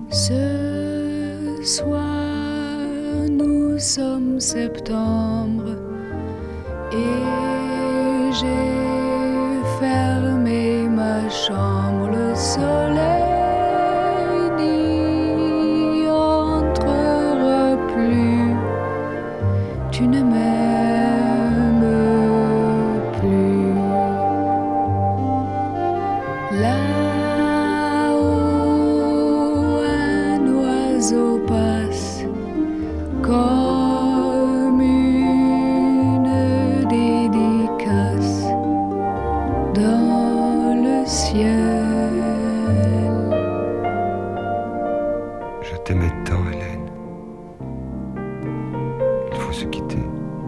Ce soir, nous sommes septembre et j'ai fermé ma chambre. Le soleil n'y entrera plus. Tu ne m'aimes plus. Là-haut, un oiseau passe comme une dédicace dans le ciel. Je t'aimais tant, Hélène. Il faut se quitter.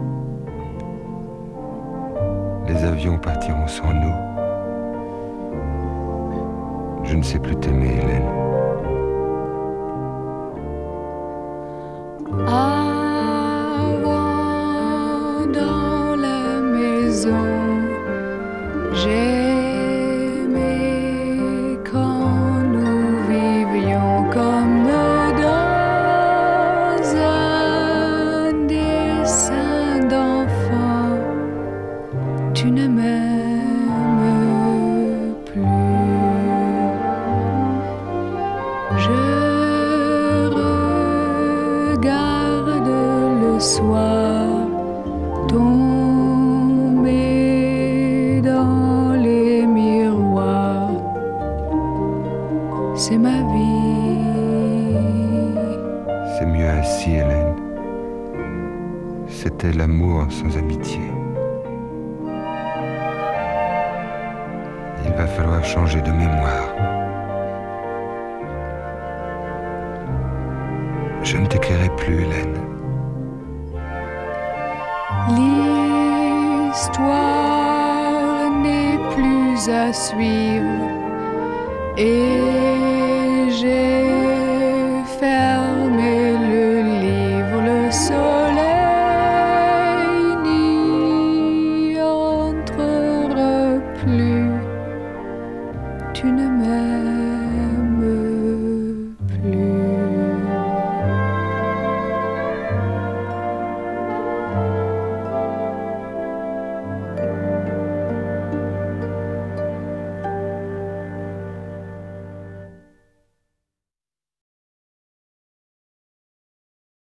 Les avions partiront sans nous. Je ne sais plus t'aimer, Hélène. Avant, dans la maison, j'aimais quand nous vivions comme dans un dessin d'enfant. Tu ne m'aimes plus. Je regarde le soir tomber dans les miroirs. C'est ma vie. C'est mieux ainsi, Hélène. C'était l'amour sans amitié. Il va falloir changer de mémoire. Je ne t'écrirai plus, Hélène. L'histoire n'est plus à suivre et